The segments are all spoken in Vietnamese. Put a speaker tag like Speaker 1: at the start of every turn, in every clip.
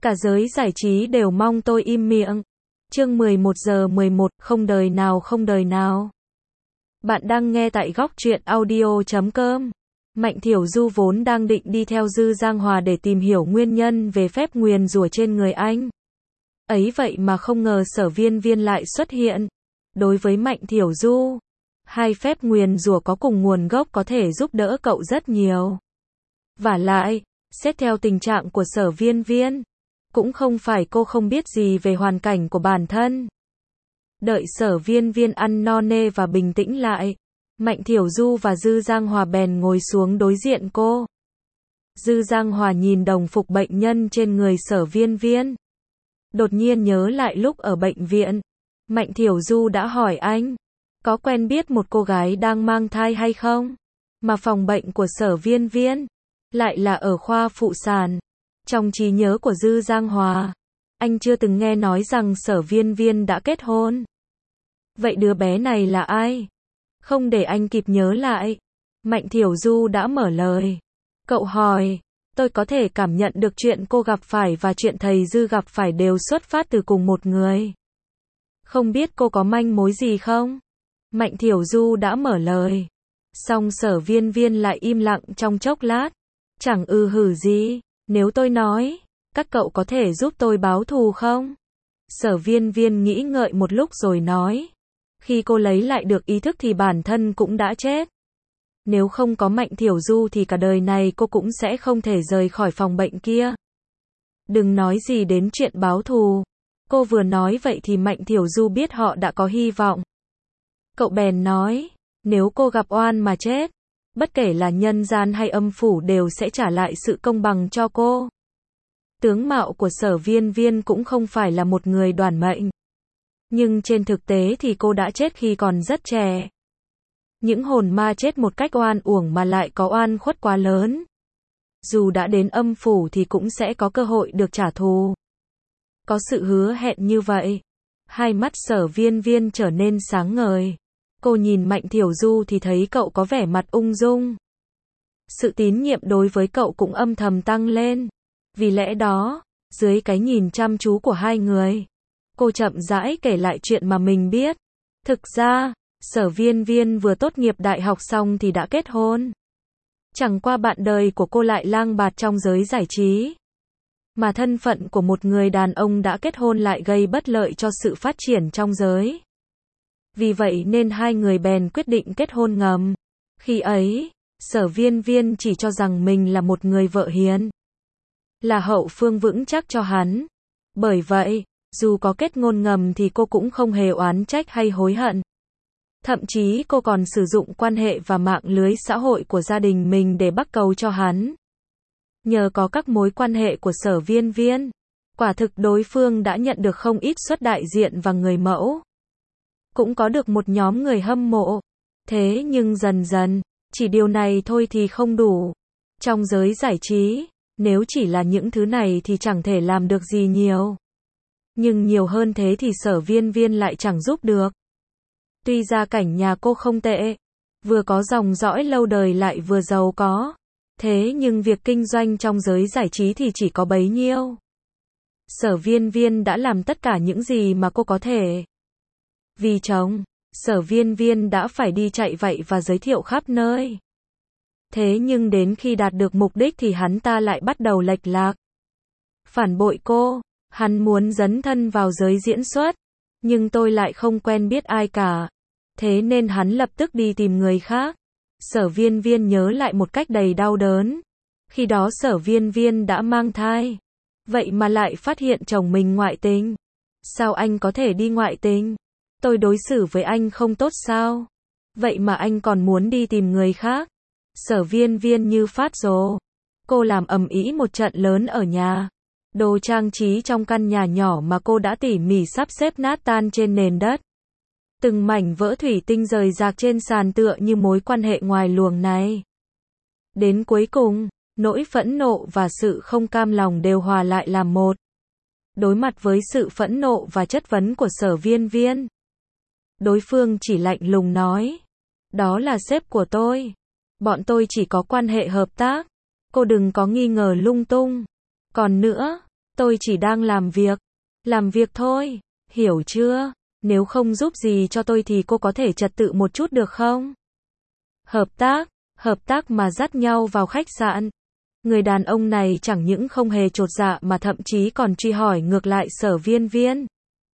Speaker 1: Cả giới giải trí đều mong tôi im miệng. Chương 11:11, không đời nào không đời nào. Bạn đang nghe tại góc truyện audio.com. Mạnh Thiểu Du vốn đang định đi theo Dư Giang Hòa để tìm hiểu nguyên nhân về phép nguyền rủa trên người anh. Ấy vậy mà không ngờ Sở Viên Viên lại xuất hiện. Đối với Mạnh Thiểu Du, hai phép nguyền rủa có cùng nguồn gốc có thể giúp đỡ cậu rất nhiều. Vả lại, xét theo tình trạng của Sở Viên Viên, cũng không phải cô không biết gì về hoàn cảnh của bản thân. Đợi Sở Viên Viên ăn no nê và bình tĩnh lại, Mạnh Thiểu Du và Dư Giang Hòa bèn ngồi xuống đối diện cô. Dư Giang Hòa nhìn đồng phục bệnh nhân trên người Sở Viên Viên. Đột nhiên nhớ lại lúc ở bệnh viện, Mạnh Thiểu Du đã hỏi anh, có quen biết một cô gái đang mang thai hay không? Mà phòng bệnh của Sở Viên Viên lại là ở khoa phụ sản. Trong trí nhớ của Dư Giang Hòa, anh chưa từng nghe nói rằng Sở Viên Viên đã kết hôn. Vậy đứa bé này là ai? Không để anh kịp nhớ lại, Mạnh Thiểu Du đã mở lời. Cậu hỏi, tôi có thể cảm nhận được chuyện cô gặp phải và chuyện thầy Dư gặp phải đều xuất phát từ cùng một người. Không biết cô có manh mối gì không? Mạnh Thiểu Du đã mở lời. Song Sở Viên Viên lại im lặng trong chốc lát. Chẳng hử gì, nếu tôi nói, các cậu có thể giúp tôi báo thù không? Sở Viên Viên nghĩ ngợi một lúc rồi nói. Khi cô lấy lại được ý thức thì bản thân cũng đã chết. Nếu không có Mạnh Thiểu Du thì cả đời này cô cũng sẽ không thể rời khỏi phòng bệnh kia. Đừng nói gì đến chuyện báo thù. Cô vừa nói vậy thì Mạnh Thiểu Du biết họ đã có hy vọng. Cậu bèn nói, nếu cô gặp oan mà chết, bất kể là nhân gian hay âm phủ đều sẽ trả lại sự công bằng cho cô. Tướng mạo của Sở Viên Viên cũng không phải là một người đoản mệnh. Nhưng trên thực tế thì cô đã chết khi còn rất trẻ. Những hồn ma chết một cách oan uổng mà lại có oan khuất quá lớn. Dù đã đến âm phủ thì cũng sẽ có cơ hội được trả thù. Có sự hứa hẹn như vậy. Hai mắt Sở Viên Viên trở nên sáng ngời. Cô nhìn Mạnh Thiểu Du thì thấy cậu có vẻ mặt ung dung. Sự tín nhiệm đối với cậu cũng âm thầm tăng lên. Vì lẽ đó, dưới cái nhìn chăm chú của hai người, cô chậm rãi kể lại chuyện mà mình biết. Thực ra, Sở Viên Viên vừa tốt nghiệp đại học xong thì đã kết hôn. Chẳng qua bạn đời của cô lại lang bạt trong giới giải trí. Mà thân phận của một người đàn ông đã kết hôn lại gây bất lợi cho sự phát triển trong giới. Vì vậy nên hai người bèn quyết định kết hôn ngầm. Khi ấy, Sở Viên Viên chỉ cho rằng mình là một người vợ hiền, là hậu phương vững chắc cho hắn. Bởi vậy, dù có kết ngôn ngầm thì cô cũng không hề oán trách hay hối hận. Thậm chí cô còn sử dụng quan hệ và mạng lưới xã hội của gia đình mình để bắc cầu cho hắn. Nhờ có các mối quan hệ của Sở Viên Viên, quả thực đối phương đã nhận được không ít suất đại diện và người mẫu. Cũng có được một nhóm người hâm mộ. Thế nhưng dần dần, chỉ điều này thôi thì không đủ. Trong giới giải trí, nếu chỉ là những thứ này thì chẳng thể làm được gì nhiều. Nhưng nhiều hơn thế thì Sở Viên Viên lại chẳng giúp được. Tuy gia cảnh nhà cô không tệ, vừa có dòng dõi lâu đời lại vừa giàu có. Thế nhưng việc kinh doanh trong giới giải trí thì chỉ có bấy nhiêu. Sở Viên Viên đã làm tất cả những gì mà cô có thể. Vì chồng, Sở Viên Viên đã phải đi chạy vậy và giới thiệu khắp nơi. Thế nhưng đến khi đạt được mục đích thì hắn ta lại bắt đầu lệch lạc. Phản bội cô, hắn muốn dấn thân vào giới diễn xuất. Nhưng tôi lại không quen biết ai cả. Thế nên hắn lập tức đi tìm người khác. Sở Viên Viên nhớ lại một cách đầy đau đớn. Khi đó Sở Viên Viên đã mang thai. Vậy mà lại phát hiện chồng mình ngoại tình. Sao anh có thể đi ngoại tình? Tôi đối xử với anh không tốt sao? Vậy mà anh còn muốn đi tìm người khác. Sở Viên Viên như phát rồ. Cô làm ầm ĩ một trận lớn ở nhà. Đồ trang trí trong căn nhà nhỏ mà cô đã tỉ mỉ sắp xếp nát tan trên nền đất. Từng mảnh vỡ thủy tinh rời rạc trên sàn tựa như mối quan hệ ngoài luồng này. Đến cuối cùng, nỗi phẫn nộ và sự không cam lòng đều hòa lại làm một. Đối mặt với sự phẫn nộ và chất vấn của Sở Viên Viên, đối phương chỉ lạnh lùng nói, đó là sếp của tôi. Bọn tôi chỉ có quan hệ hợp tác. Cô đừng có nghi ngờ lung tung. Còn nữa, Tôi chỉ đang làm việc thôi, hiểu chưa? Nếu không giúp gì cho tôi thì cô có thể trật tự một chút được không? Hợp tác mà dắt nhau vào khách sạn. Người đàn ông này chẳng những không hề chột dạ mà thậm chí còn truy hỏi ngược lại Sở Viên Viên.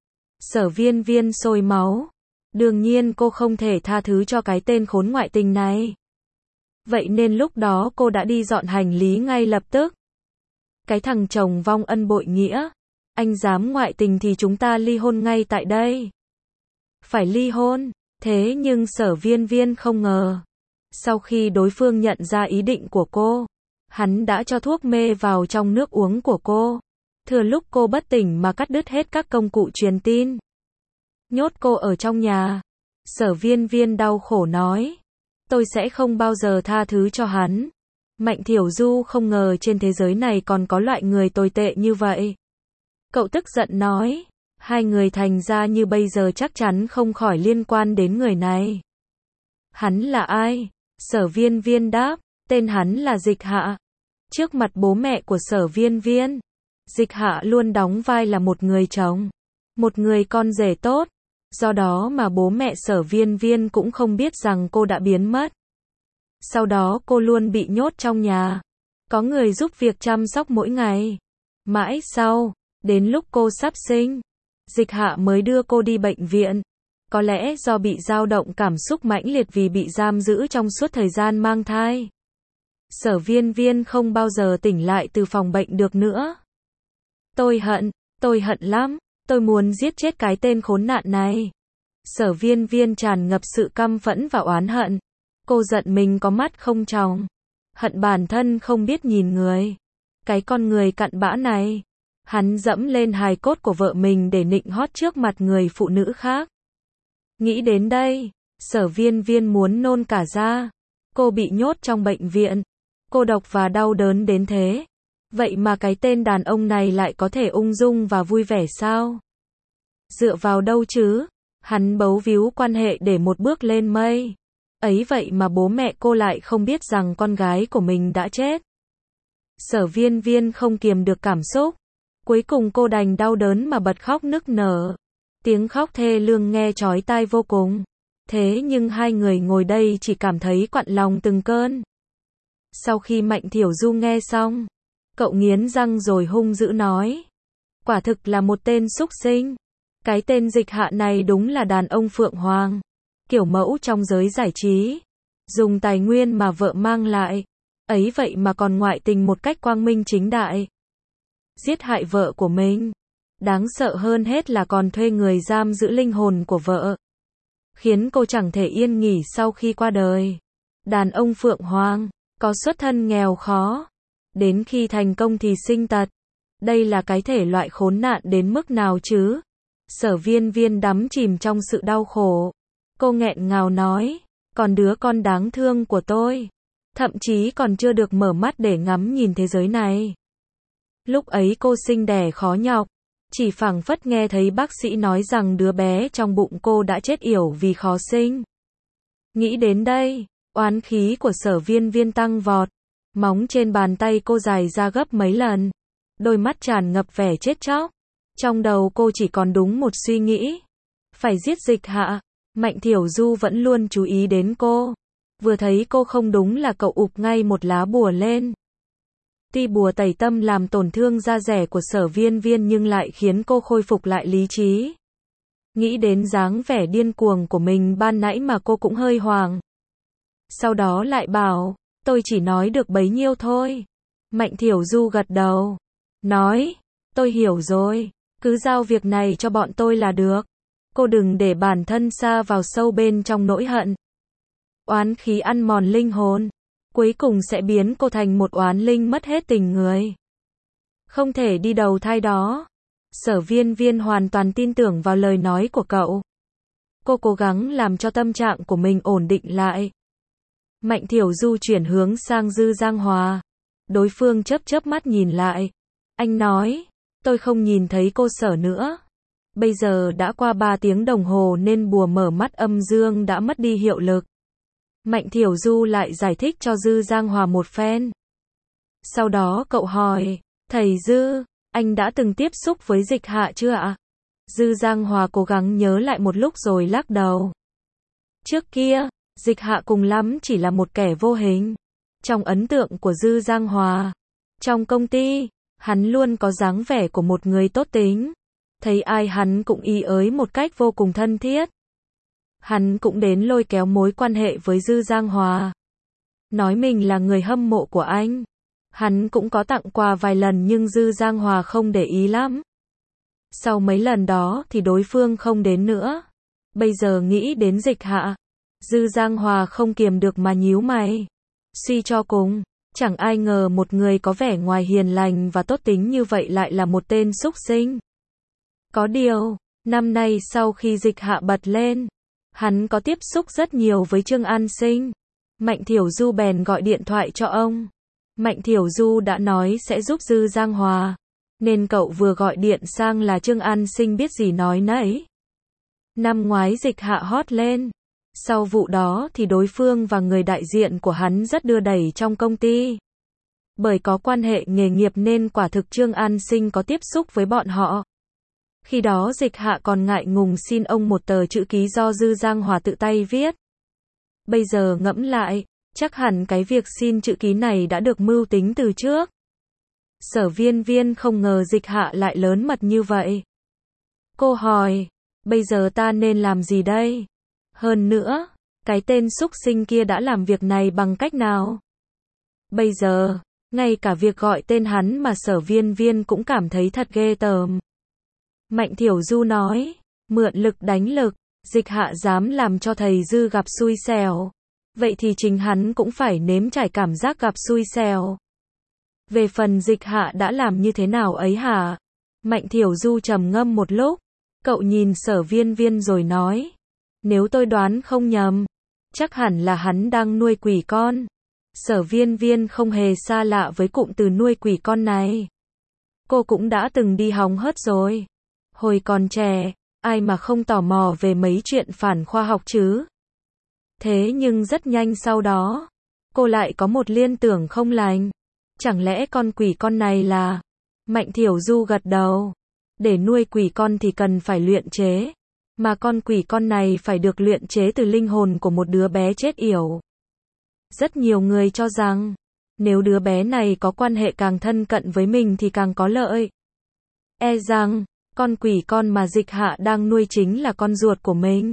Speaker 1: Sở Viên Viên sôi máu. Đương nhiên cô không thể tha thứ cho cái tên khốn ngoại tình này. Vậy nên lúc đó cô đã đi dọn hành lý ngay lập tức. Cái thằng chồng vong ân bội nghĩa. Anh dám ngoại tình thì chúng ta ly hôn ngay tại đây. Phải ly hôn. Thế nhưng Sở Viên Viên không ngờ. Sau khi đối phương nhận ra ý định của cô, hắn đã cho thuốc mê vào trong nước uống của cô. Thừa lúc cô bất tỉnh mà cắt đứt hết các công cụ truyền tin. Nhốt cô ở trong nhà. Sở Viên Viên đau khổ nói. Tôi sẽ không bao giờ tha thứ cho hắn. Mạnh Thiểu Du không ngờ trên thế giới này còn có loại người tồi tệ như vậy. Cậu tức giận nói. Hai người thành ra như bây giờ chắc chắn không khỏi liên quan đến người này. Hắn là ai? Sở Viên Viên đáp. Tên hắn là Dịch Hạ. Trước mặt bố mẹ của Sở Viên Viên, Dịch Hạ luôn đóng vai là một người chồng, một người con rể tốt. Do đó mà bố mẹ Sở Viên Viên cũng không biết rằng cô đã biến mất. Sau đó cô luôn bị nhốt trong nhà. Có người giúp việc chăm sóc mỗi ngày. Mãi sau, đến lúc cô sắp sinh, Dịch Hạ mới đưa cô đi bệnh viện. Có lẽ do bị dao động cảm xúc mãnh liệt vì bị giam giữ trong suốt thời gian mang thai. Sở Viên Viên không bao giờ tỉnh lại từ phòng bệnh được nữa. Tôi hận lắm, tôi muốn giết chết cái tên khốn nạn này. Sở Viên Viên tràn ngập sự căm phẫn và oán hận. Cô giận mình có mắt không tròng. Hận bản thân không biết nhìn người. Cái con người cặn bã này. Hắn dẫm lên hài cốt của vợ mình để nịnh hót trước mặt người phụ nữ khác. Nghĩ đến đây, Sở Viên Viên muốn nôn cả ra. Cô bị nhốt trong bệnh viện. Cô độc và đau đớn đến thế. Vậy mà cái tên đàn ông này lại có thể ung dung và vui vẻ sao? Dựa vào đâu chứ? Hắn bấu víu quan hệ để một bước lên mây. Ấy vậy mà bố mẹ cô lại không biết rằng con gái của mình đã chết. Sở Viên Viên không kiềm được cảm xúc. Cuối cùng cô đành đau đớn mà bật khóc nức nở. Tiếng khóc thê lương nghe chói tai vô cùng. Thế nhưng hai người ngồi đây chỉ cảm thấy quặn lòng từng cơn. Sau khi Mạnh Thiểu Du nghe xong, cậu nghiến răng rồi hung dữ nói. Quả thực là một tên súc sinh. Cái tên Dịch Hạ này đúng là đàn ông phượng hoàng. Kiểu mẫu trong giới giải trí. Dùng tài nguyên mà vợ mang lại. Ấy vậy mà còn ngoại tình một cách quang minh chính đại. Giết hại vợ của mình. Đáng sợ hơn hết là còn thuê người giam giữ linh hồn của vợ. Khiến cô chẳng thể yên nghỉ sau khi qua đời. Đàn ông phượng hoàng, có xuất thân nghèo khó. Đến khi thành công thì sinh tật. Đây là cái thể loại khốn nạn đến mức nào chứ? Sở Viên Viên đắm chìm trong sự đau khổ. Cô nghẹn ngào nói, còn đứa con đáng thương của tôi. Thậm chí còn chưa được mở mắt để ngắm nhìn thế giới này. Lúc ấy cô sinh đẻ khó nhọc. Chỉ phảng phất nghe thấy bác sĩ nói rằng đứa bé trong bụng cô đã chết yểu vì khó sinh. Nghĩ đến đây, oán khí của Sở Viên Viên tăng vọt. Móng trên bàn tay cô dài ra gấp mấy lần. Đôi mắt tràn ngập vẻ chết chóc. Trong đầu cô chỉ còn đúng một suy nghĩ. Phải giết Dịch Hạ. Mạnh Thiểu Du vẫn luôn chú ý đến cô. Vừa thấy cô không đúng là cậu ụp ngay một lá bùa lên. Tuy bùa tẩy tâm làm tổn thương da dẻ của Sở Viên Viên nhưng lại khiến cô khôi phục lại lý trí. Nghĩ đến dáng vẻ điên cuồng của mình ban nãy mà cô cũng hơi hoảng. Sau đó lại bảo, tôi chỉ nói được bấy nhiêu thôi. Mạnh Thiểu Du gật đầu. Nói, tôi hiểu rồi. Cứ giao việc này cho bọn tôi là được. Cô đừng để bản thân sa vào sâu bên trong nỗi hận. Oán khí ăn mòn linh hồn. Cuối cùng sẽ biến cô thành một oán linh mất hết tình người. Không thể đi đầu thai đó. Sở Viên Viên hoàn toàn tin tưởng vào lời nói của cậu. Cô cố gắng làm cho tâm trạng của mình ổn định lại. Mạnh Thiểu Du chuyển hướng sang Dư Giang Hòa. Đối phương chớp mắt nhìn lại. Anh nói, tôi không nhìn thấy cô Sở nữa. Bây giờ đã qua 3 tiếng đồng hồ nên bùa mở mắt âm dương đã mất đi hiệu lực. Mạnh Thiểu Du lại giải thích cho Dư Giang Hòa một phen. Sau đó cậu hỏi, thầy Dư, Anh đã từng tiếp xúc với Dịch Hạ chưa ạ? Dư Giang Hòa cố gắng nhớ lại một lúc rồi lắc đầu. Trước kia, Dịch Hạ cùng lắm chỉ là một kẻ vô hình. Trong ấn tượng của Dư Giang Hòa, trong công ty, hắn luôn có dáng vẻ của một người tốt tính. Thấy ai hắn cũng ý ới một cách vô cùng thân thiết. Hắn cũng đến lôi kéo mối quan hệ với Dư Giang Hòa. Nói mình là người hâm mộ của anh. Hắn cũng có tặng quà vài lần nhưng Dư Giang Hòa không để ý lắm. Sau mấy lần đó thì đối phương không đến nữa. Bây giờ nghĩ đến Dịch Hạ, Dư Giang Hòa không kiềm được mà nhíu mày. Suy cho cùng, chẳng ai ngờ một người có vẻ ngoài hiền lành và tốt tính như vậy lại là một tên súc sinh. Có điều, năm nay sau khi Dịch Hạ bật lên, hắn có tiếp xúc rất nhiều với Trương An Sinh. Mạnh Thiểu Du bèn gọi điện thoại cho ông. Mạnh Thiểu Du đã nói sẽ giúp Dư Giang Hòa, nên cậu vừa gọi điện sang là Trương An Sinh biết gì nói nấy. Năm ngoái Dịch Hạ hot lên. Sau vụ đó thì đối phương và người đại diện của hắn rất đưa đẩy trong công ty. Bởi có quan hệ nghề nghiệp nên quả thực Trương An Sinh có tiếp xúc với bọn họ. Khi đó Dịch Hạ còn ngại ngùng xin ông một tờ chữ ký do Dư Giang Hòa tự tay viết. Bây giờ ngẫm lại, chắc hẳn cái việc xin chữ ký này đã được mưu tính từ trước. Sở Viên Viên không ngờ Dịch Hạ lại lớn mật như vậy. Cô hỏi, bây giờ ta nên làm gì đây? Hơn nữa, cái tên súc sinh kia đã làm việc này bằng cách nào? Bây giờ, ngay cả việc gọi tên hắn mà Sở Viên Viên cũng cảm thấy thật ghê tởm. Mạnh Thiểu Du nói, mượn lực đánh lực, Dịch Hạ dám làm cho thầy Dư gặp xui xẻo. Vậy thì chính hắn cũng phải nếm trải cảm giác gặp xui xẻo. Về phần Dịch Hạ đã làm như thế nào ấy hả? Mạnh Thiểu Du trầm ngâm một lúc, cậu nhìn Sở Viên Viên rồi nói, nếu tôi đoán không nhầm, chắc hẳn là hắn đang nuôi quỷ con. Sở Viên Viên không hề xa lạ với cụm từ nuôi quỷ con này. Cô cũng đã từng đi hóng hớt rồi. Hồi còn trẻ, ai mà không tò mò về mấy chuyện phản khoa học chứ? Thế nhưng rất nhanh sau đó, cô lại có một liên tưởng không lành. Chẳng lẽ con quỷ con này là... Mạnh Thiểu Du gật đầu. Để nuôi quỷ con thì cần phải luyện chế. Mà con quỷ con này phải được luyện chế từ linh hồn của một đứa bé chết yểu. Rất nhiều người cho rằng, nếu đứa bé này có quan hệ càng thân cận với mình thì càng có lợi. E rằng, con quỷ con mà Dịch Hạ đang nuôi chính là con ruột của mình.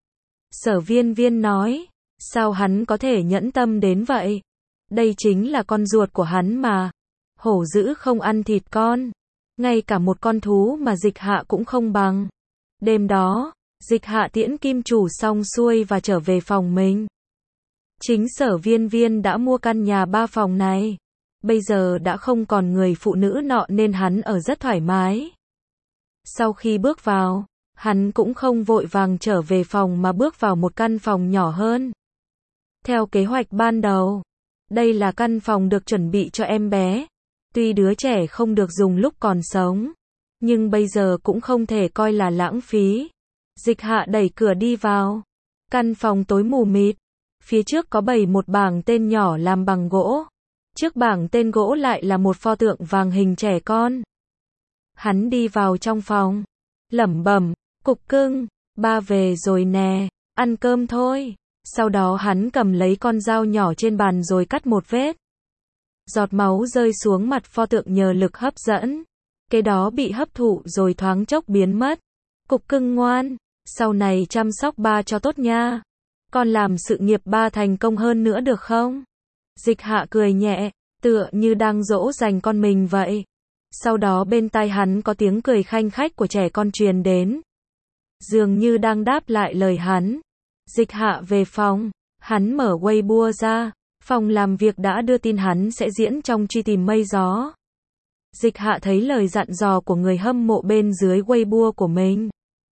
Speaker 1: Sở Viên Viên nói, sao hắn có thể nhẫn tâm đến vậy? Đây chính là con ruột của hắn mà. Hổ dữ không ăn thịt con. Ngay cả một con thú mà Dịch Hạ cũng không bằng. Đêm đó, Dịch Hạ tiễn kim chủ xong xuôi và trở về phòng mình. Chính Sở Viên Viên đã mua căn nhà 3 phòng này. Bây giờ đã không còn người phụ nữ nọ nên hắn ở rất thoải mái. Sau khi bước vào, hắn cũng không vội vàng trở về phòng mà bước vào một căn phòng nhỏ hơn. Theo kế hoạch ban đầu, đây là căn phòng được chuẩn bị cho em bé. Tuy đứa trẻ không được dùng lúc còn sống, nhưng bây giờ cũng không thể coi là lãng phí. Dịch Hạ đẩy cửa đi vào. Căn phòng tối mù mịt. Phía trước có bày một bảng tên nhỏ làm bằng gỗ. Trước bảng tên gỗ lại là một pho tượng vàng hình trẻ con. Hắn đi vào trong phòng, lẩm bẩm, cục cưng, ba về rồi nè, ăn cơm thôi. Sau đó hắn cầm lấy con dao nhỏ trên bàn rồi cắt một vết. Giọt máu rơi xuống mặt pho tượng nhờ lực hấp dẫn. Cái đó bị hấp thụ rồi thoáng chốc biến mất. Cục cưng ngoan, sau này chăm sóc ba cho tốt nha. Con làm sự nghiệp ba thành công hơn nữa được không? Dịch Hạ cười nhẹ, tựa như đang dỗ dành con mình vậy. Sau đó bên tai hắn có tiếng cười khanh khách của trẻ con truyền đến. Dường như đang đáp lại lời hắn. Dịch Hạ về phòng, hắn mở Weibo ra. Phòng làm việc đã đưa tin hắn sẽ diễn trong Truy Tìm Mây Gió. Dịch Hạ thấy lời dặn dò của người hâm mộ bên dưới Weibo của mình.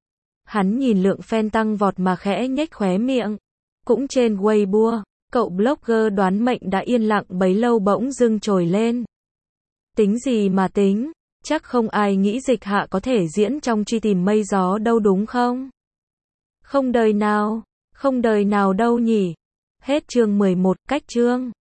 Speaker 1: Hắn nhìn lượng fan tăng vọt mà khẽ nhếch khóe miệng. Cũng trên Weibo, cậu blogger đoán mệnh đã yên lặng bấy lâu bỗng dưng trồi lên. Tính gì mà tính, chắc không ai nghĩ Dịch Hạ có thể diễn trong Truy Tìm Mây Gió đâu đúng không? Không đời nào đâu nhỉ. Hết chương 11, cách chương.